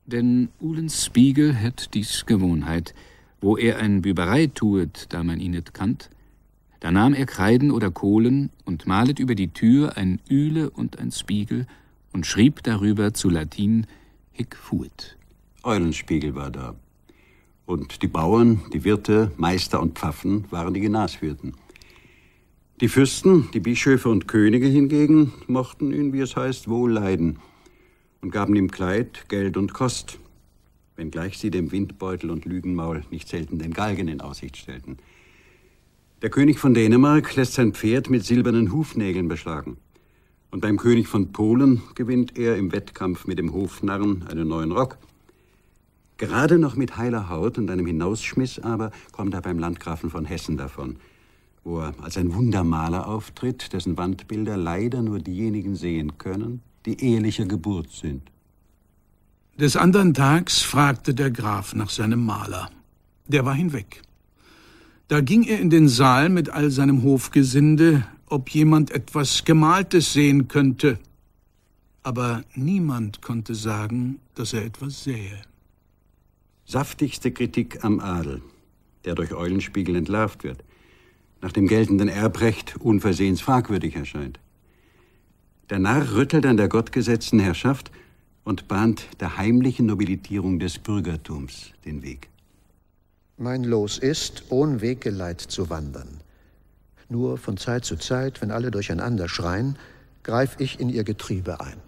Denn Ulens Spiegel hätt dies Gewohnheit, wo er ein Büberei tuet, da man ihn nicht kannt, da nahm er Kreiden oder Kohlen und malet über die Tür ein Üle und ein Spiegel und schrieb darüber zu Latin hic fuit. Eulenspiegel war da. Und die Bauern, die Wirte, Meister und Pfaffen waren die Genaswirten. Die Fürsten, die Bischöfe und Könige hingegen mochten ihn, wie es heißt, wohl leiden und gaben ihm Kleid, Geld und Kost, wenngleich sie dem Windbeutel und Lügenmaul nicht selten den Galgen in Aussicht stellten. Der König von Dänemark lässt sein Pferd mit silbernen Hufnägeln beschlagen. Und beim König von Polen gewinnt er im Wettkampf mit dem Hofnarren einen neuen Rock. Gerade noch mit heiler Haut und einem Hinausschmiss aber kommt er beim Landgrafen von Hessen davon, wo er als ein Wundermaler auftritt, dessen Wandbilder leider nur diejenigen sehen können, die ehelicher Geburt sind. Des andern Tags fragte der Graf nach seinem Maler. Der war hinweg. Da ging er in den Saal mit all seinem Hofgesinde, ob jemand etwas Gemaltes sehen könnte. Aber niemand konnte sagen, dass er etwas sähe. Saftigste Kritik am Adel, der durch Eulenspiegel entlarvt wird, nach dem geltenden Erbrecht unversehens fragwürdig erscheint. Der Narr rüttelt an der gottgesetzten Herrschaft und bahnt der heimlichen Nobilitierung des Bürgertums den Weg. Mein Los ist, ohn Weggeleit zu wandern. Nur von Zeit zu Zeit, wenn alle durcheinander schreien, greif ich in ihr Getriebe ein.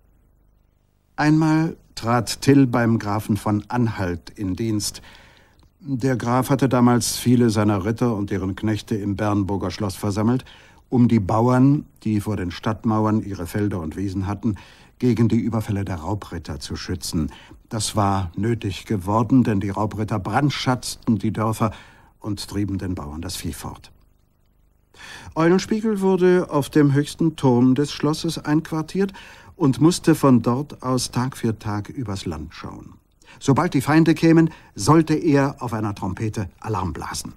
Einmal trat Till beim Grafen von Anhalt in Dienst. Der Graf hatte damals viele seiner Ritter und deren Knechte im Bernburger Schloss versammelt, um die Bauern, die vor den Stadtmauern ihre Felder und Wiesen hatten, gegen die Überfälle der Raubritter zu schützen. Das war nötig geworden, denn die Raubritter brandschatzten die Dörfer und trieben den Bauern das Vieh fort. Eulenspiegel wurde auf dem höchsten Turm des Schlosses einquartiert und musste von dort aus Tag für Tag übers Land schauen. Sobald die Feinde kämen, sollte er auf einer Trompete Alarm blasen.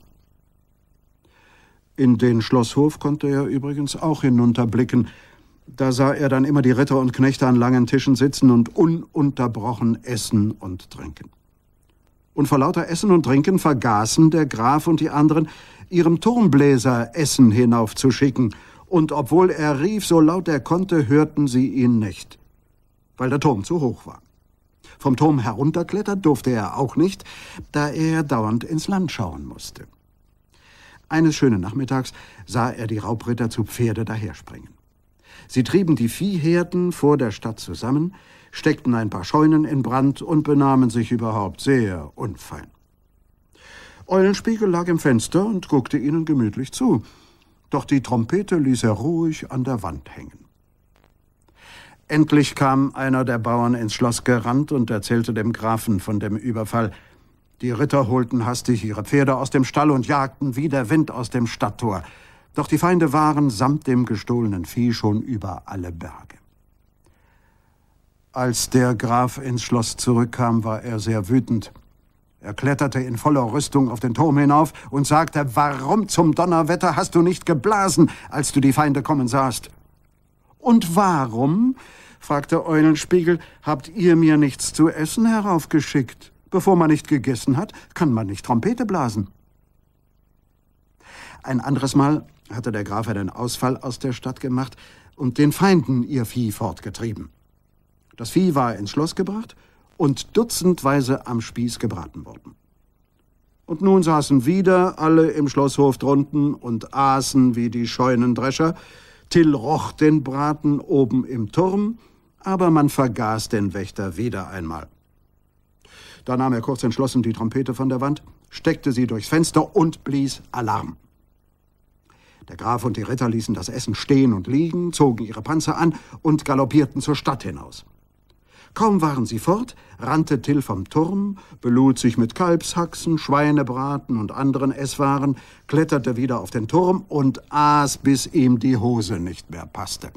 In den Schlosshof konnte er übrigens auch hinunterblicken. Da sah er dann immer die Ritter und Knechte an langen Tischen sitzen und ununterbrochen essen und trinken. Und vor lauter Essen und Trinken vergaßen der Graf und die anderen, ihrem Turmbläser Essen hinaufzuschicken. Und obwohl er rief, so laut er konnte, hörten sie ihn nicht, weil der Turm zu hoch war. Vom Turm herunterklettern durfte er auch nicht, da er dauernd ins Land schauen musste. Eines schönen Nachmittags sah er die Raubritter zu Pferde daherspringen. Sie trieben die Viehherden vor der Stadt zusammen, steckten ein paar Scheunen in Brand und benahmen sich überhaupt sehr unfein. Eulenspiegel lag im Fenster und guckte ihnen gemütlich zu. Doch die Trompete ließ er ruhig an der Wand hängen. Endlich kam einer der Bauern ins Schloss gerannt und erzählte dem Grafen von dem Überfall. Die Ritter holten hastig ihre Pferde aus dem Stall und jagten wie der Wind aus dem Stadttor. Doch die Feinde waren samt dem gestohlenen Vieh schon über alle Berge. Als der Graf ins Schloss zurückkam, war er sehr wütend. Er kletterte in voller Rüstung auf den Turm hinauf und sagte, warum zum Donnerwetter hast du nicht geblasen, als du die Feinde kommen sahst? Und warum, fragte Eulenspiegel, habt ihr mir nichts zu essen heraufgeschickt? Bevor man nicht gegessen hat, kann man nicht Trompete blasen. Ein anderes Mal hatte der Graf einen Ausfall aus der Stadt gemacht und den Feinden ihr Vieh fortgetrieben. Das Vieh war ins Schloss gebracht und dutzendweise am Spieß gebraten worden. Und nun saßen wieder alle im Schlosshof drunten und aßen wie die Scheunendrescher. Till roch den Braten oben im Turm, aber man vergaß den Wächter wieder einmal. Da nahm er kurz entschlossen die Trompete von der Wand, steckte sie durchs Fenster und blies Alarm. Der Graf und die Ritter ließen das Essen stehen und liegen, zogen ihre Panzer an und galoppierten zur Stadt hinaus. Kaum waren sie fort, rannte Till vom Turm, belud sich mit Kalbshaxen, Schweinebraten und anderen Esswaren, kletterte wieder auf den Turm und aß, bis ihm die Hose nicht mehr passte.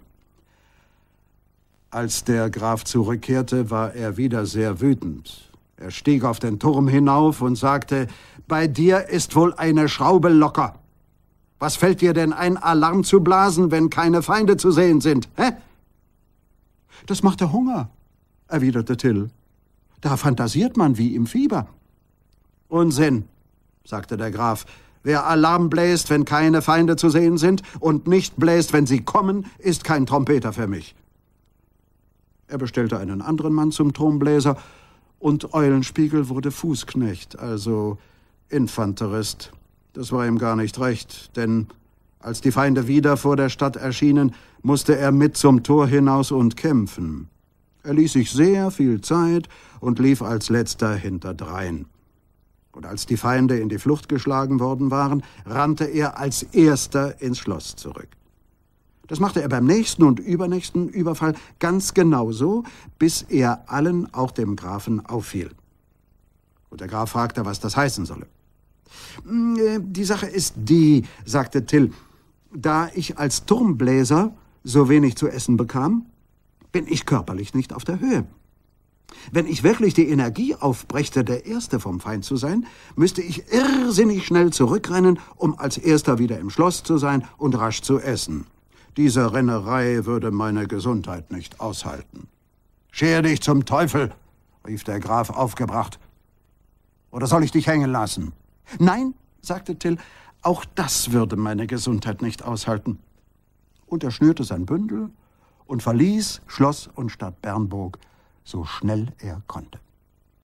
Als der Graf zurückkehrte, war er wieder sehr wütend. Er stieg auf den Turm hinauf und sagte, »Bei dir ist wohl eine Schraube locker. Was fällt dir denn ein, Alarm zu blasen, wenn keine Feinde zu sehen sind, hä?« »Das macht der Hunger«, erwiderte Till. Da fantasiert man wie im Fieber. Unsinn, sagte der Graf. Wer Alarm bläst, wenn keine Feinde zu sehen sind, und nicht bläst, wenn sie kommen, ist kein Trompeter für mich. Er bestellte einen anderen Mann zum Turmbläser, und Eulenspiegel wurde Fußknecht, also Infanterist. Das war ihm gar nicht recht, denn als die Feinde wieder vor der Stadt erschienen, musste er mit zum Tor hinaus und kämpfen. Er ließ sich sehr viel Zeit und lief als letzter hinterdrein. Und als die Feinde in die Flucht geschlagen worden waren, rannte er als erster ins Schloss zurück. Das machte er beim nächsten und übernächsten Überfall ganz genauso, bis er allen, auch dem Grafen, auffiel. Und der Graf fragte, was das heißen solle. Die Sache ist die, sagte Till, da ich als Turmbläser so wenig zu essen bekam, bin ich körperlich nicht auf der Höhe. Wenn ich wirklich die Energie aufbrächte, der Erste vom Feind zu sein, müsste ich irrsinnig schnell zurückrennen, um als Erster wieder im Schloss zu sein und rasch zu essen. Diese Rennerei würde meine Gesundheit nicht aushalten. »Scher dich zum Teufel«, rief der Graf aufgebracht. »Oder soll ich dich hängen lassen?« »Nein«, sagte Till, »auch das würde meine Gesundheit nicht aushalten.« Und er schnürte sein Bündel und verließ Schloss und Stadt Bernburg, so schnell er konnte.